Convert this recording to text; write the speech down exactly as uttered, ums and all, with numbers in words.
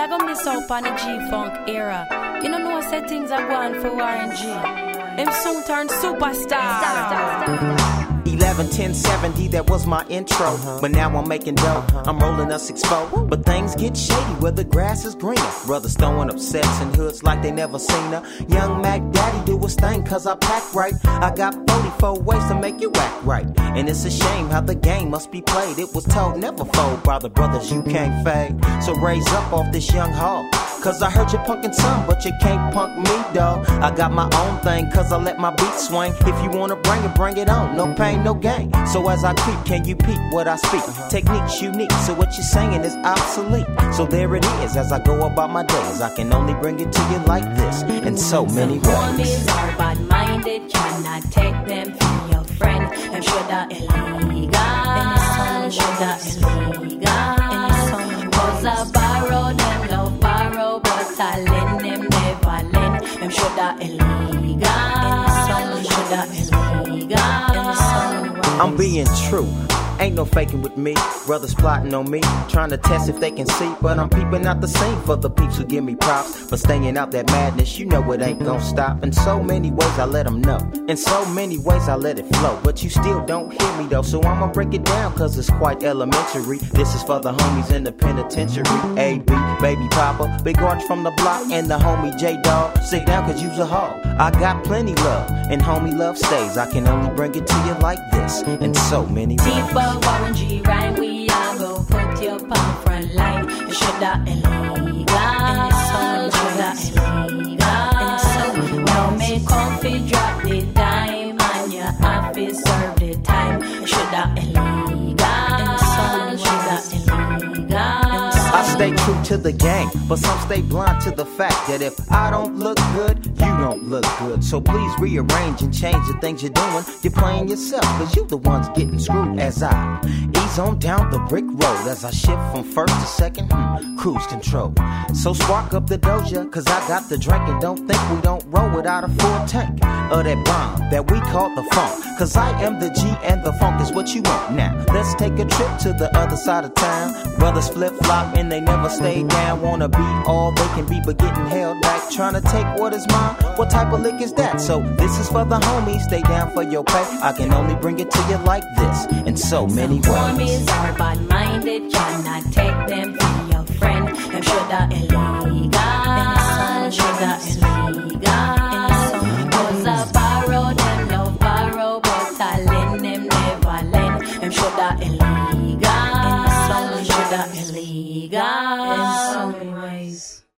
I gonna miss out on the G-Funk era. You don't know what things are going for Warren G. Him soon turn superstar. eleven ten seventy, that was my intro. Uh-huh. But now I'm making dough. Uh-huh. I'm rolling a six four. But things get shady where the grass is greener. Brothers throwing up sets in hoods like they never seen her. Young Mac Daddy do his thing cause I pack right. I got forty-four ways to make you act right. And it's a shame how the game must be played. It was told never fold by the brothers you can't fade. So raise up off this young hog. Cause I heard you punkin' some, but you can't punk me, dawg. I got my own thing, cause I let my beat swing. If you wanna bring it, bring it on. No pain, no gain. So as I creep, can you peep what I speak? Uh-huh. Technique's unique, so what you're saying is obsolete. So there it is, as I go about my days. I can only bring it to you like this, in so many ways. Homies are bad-minded, cannot take them for your friend. Them shoulda illegal, shoulda illegal. Cause I borrow them, love borrow, but I lend them, never lend. Them shoulda illegal, shoulda illegal. I'm being true. Ain't no faking with me. Brothers plotting on me, trying to test if they can see. But I'm peeping out the scene for the peeps who give me props. For staying out that madness, you know it ain't gon' stop. In so many ways I let them know. In so many ways I let it flow. But you still don't hear me though, so I'ma break it down cause it's quite elementary. This is for the homies in the penitentiary. A B, Baby Papa, Big Arch from the block, and the homie J-Dog. Sit down cause you's a hog. I got plenty love, and homie love stays. I can only bring it to you like this, in so many ways. Warren G rhyme, we are go put your palm front line. You shoulda illegal, shoulda illegal. Now make comfy drop the dime, and your office serve the time. You shoulda illegal, shoulda illegal. I stay true to the game, but some stay blind to the fact that if I don't look good, you don't look good. So please rearrange and change the things you're doing. You're playing yourself, cause you the ones getting screwed. As I ease on down the brick road, as I shift from first to second, hmm, cruise control. So spark up the doja, cause I got the drink. And don't think we don't roll without a full tank of that bomb that we call the funk. Cause I am the G and the funk is what you want. Now, let's take a trip to the other side of town. Brothers flip-flop and they never stay down. Wanna be all they can be but getting held back. Trying to take what is mine, what type of lick is that? So this is for the homies, stay down for your pay. I can only bring it to you like this, in so many ways. Homies are bad-minded, cannot take them for your friend. Them shoulda illegal, shoulda illegal. Cause I borrow them, love borrow, but I lend them, never lend. Them shoulda illegal, shoulda illegal.